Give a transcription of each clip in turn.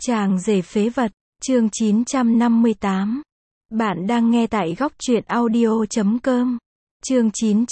Chàng rể phế vật, chương 958. Bạn đang nghe tại góc truyện audio.com. Chương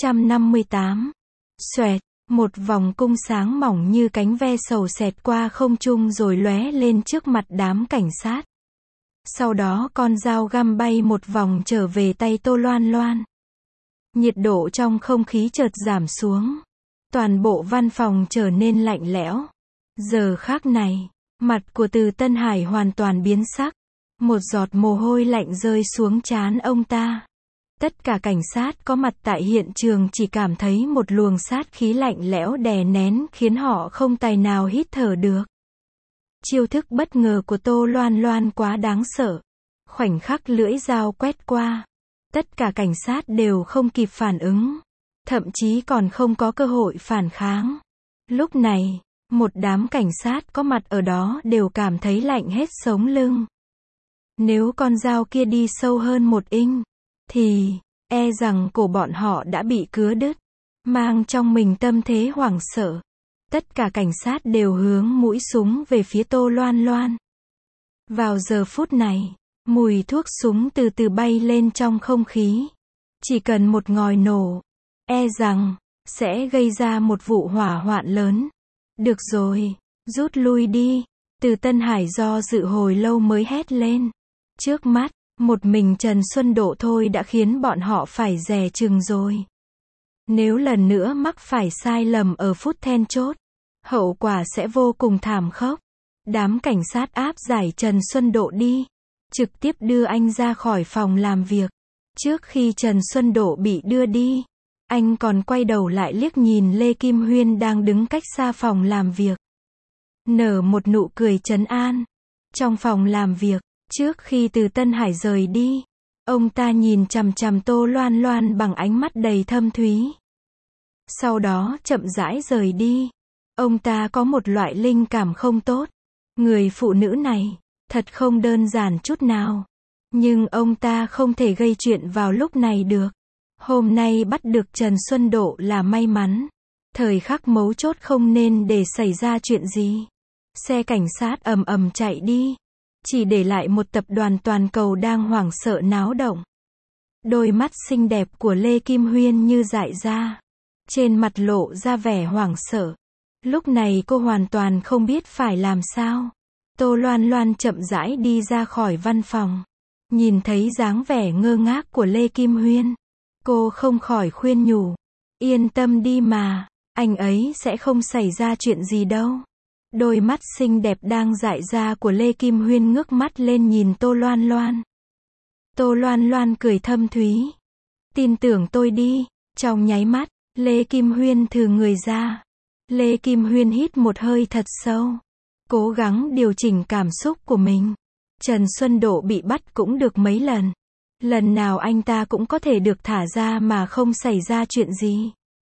958. Xoẹt, một vòng cung sáng mỏng như cánh ve sầu xẹt qua không trung rồi lóe lên trước mặt đám cảnh sát. Sau đó con dao găm bay một vòng trở về tay Tô Loan Loan. Nhiệt độ trong không khí chợt giảm xuống. Toàn bộ văn phòng trở nên lạnh lẽo. Giờ khắc này, mặt của Từ Tân Hải hoàn toàn biến sắc. Một giọt mồ hôi lạnh rơi xuống trán ông ta. Tất cả cảnh sát có mặt tại hiện trường chỉ cảm thấy một luồng sát khí lạnh lẽo đè nén khiến họ không tài nào hít thở được. Chiêu thức bất ngờ của Tô Loan Loan quá đáng sợ. Khoảnh khắc lưỡi dao quét qua, tất cả cảnh sát đều không kịp phản ứng. Thậm chí còn không có cơ hội phản kháng. Lúc này, một đám cảnh sát có mặt ở đó đều cảm thấy lạnh hết sống lưng. Nếu con dao kia đi sâu hơn 1 inch, thì, e rằng cổ bọn họ đã bị cứa đứt. Mang trong mình tâm thế hoảng sợ. Tất cả cảnh sát đều hướng mũi súng về phía Tô Loan Loan. Vào giờ phút này, mùi thuốc súng từ từ bay lên trong không khí. Chỉ cần một ngòi nổ, e rằng, sẽ gây ra một vụ hỏa hoạn lớn. Được rồi, rút lui đi. Từ Tân Hải do dự hồi lâu mới hét lên. Trước mắt, một mình Trần Xuân Độ thôi đã khiến bọn họ phải dè chừng rồi. Nếu lần nữa mắc phải sai lầm ở phút then chốt, hậu quả sẽ vô cùng thảm khốc. Đám cảnh sát áp giải Trần Xuân Độ đi, trực tiếp đưa anh ra khỏi phòng làm việc. Trước khi Trần Xuân Độ bị đưa đi, anh còn quay đầu lại liếc nhìn Lê Kim Huyên đang đứng cách xa phòng làm việc. Nở một nụ cười trấn an. Trong phòng làm việc, trước khi Từ Tân Hải rời đi, ông ta nhìn chằm chằm Tô Loan Loan bằng ánh mắt đầy thâm thúy. Sau đó chậm rãi rời đi. Ông ta có một loại linh cảm không tốt. Người phụ nữ này, thật không đơn giản chút nào. Nhưng ông ta không thể gây chuyện vào lúc này được. Hôm nay bắt được Trần Xuân Độ là may mắn. Thời khắc mấu chốt không nên để xảy ra chuyện gì. Xe cảnh sát ầm ầm chạy đi. Chỉ để lại một tập đoàn toàn cầu đang hoảng sợ náo động. Đôi mắt xinh đẹp của Lê Kim Huyên như dại ra. Trên mặt lộ ra vẻ hoảng sợ. Lúc này cô hoàn toàn không biết phải làm sao. Tô Loan Loan chậm rãi đi ra khỏi văn phòng. Nhìn thấy dáng vẻ ngơ ngác của Lê Kim Huyên, cô không khỏi khuyên nhủ. Yên tâm đi mà, anh ấy sẽ không xảy ra chuyện gì đâu. Đôi mắt xinh đẹp đang dại ra của Lê Kim Huyên ngước mắt lên nhìn Tô Loan Loan. Tô Loan Loan cười thâm thúy. Tin tưởng tôi đi. Trong nháy mắt, Lê Kim Huyên thừ người ra. Lê Kim Huyên hít một hơi thật sâu. Cố gắng điều chỉnh cảm xúc của mình. Trần Xuân Độ bị bắt cũng được mấy lần. Lần nào anh ta cũng có thể được thả ra mà không xảy ra chuyện gì.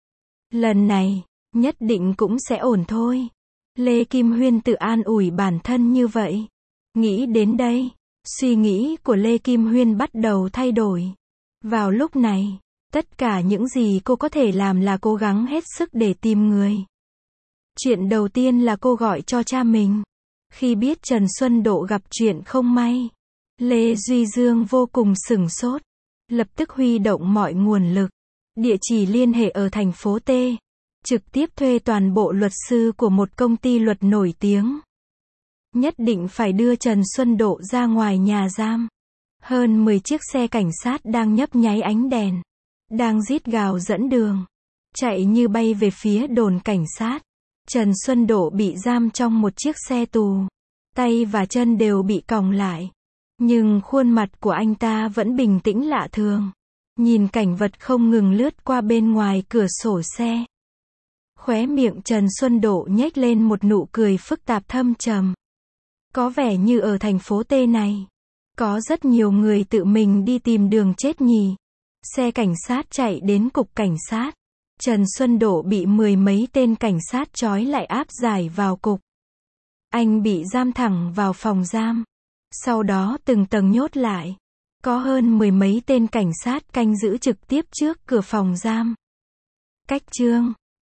Lần này, nhất định cũng sẽ ổn thôi. Lê Kim Huyên tự an ủi bản thân như vậy. Nghĩ đến đây, suy nghĩ của Lê Kim Huyên bắt đầu thay đổi. Vào lúc này, tất cả những gì cô có thể làm là cố gắng hết sức để tìm người. Chuyện đầu tiên là cô gọi cho cha mình. Khi biết Trần Xuân Độ gặp chuyện không may, Lê Duy Dương vô cùng sửng sốt. Lập tức huy động mọi nguồn lực. Địa chỉ liên hệ ở thành phố T. Trực tiếp thuê toàn bộ luật sư của một công ty luật nổi tiếng. Nhất định phải đưa Trần Xuân Độ ra ngoài nhà giam. Hơn 10 chiếc xe cảnh sát đang nhấp nháy ánh đèn. Đang rít gào dẫn đường. Chạy như bay về phía đồn cảnh sát. Trần Xuân Độ bị giam trong một chiếc xe tù. Tay và chân đều bị còng lại. Nhưng khuôn mặt của anh ta vẫn bình tĩnh lạ thường. Nhìn cảnh vật không ngừng lướt qua bên ngoài cửa sổ xe. Khóe miệng Trần Xuân Độ nhếch lên một nụ cười phức tạp thâm trầm. Có vẻ như ở thành phố T này, có rất nhiều người tự mình đi tìm đường chết nhỉ. Xe cảnh sát chạy đến cục cảnh sát. Trần Xuân Độ bị 10 mấy tên cảnh sát trói lại áp giải vào cục. Anh bị giam thẳng vào phòng giam. Sau đó từng tầng nhốt lại. Có hơn 10 mấy tên cảnh sát canh giữ trực tiếp trước cửa phòng giam. Cách chương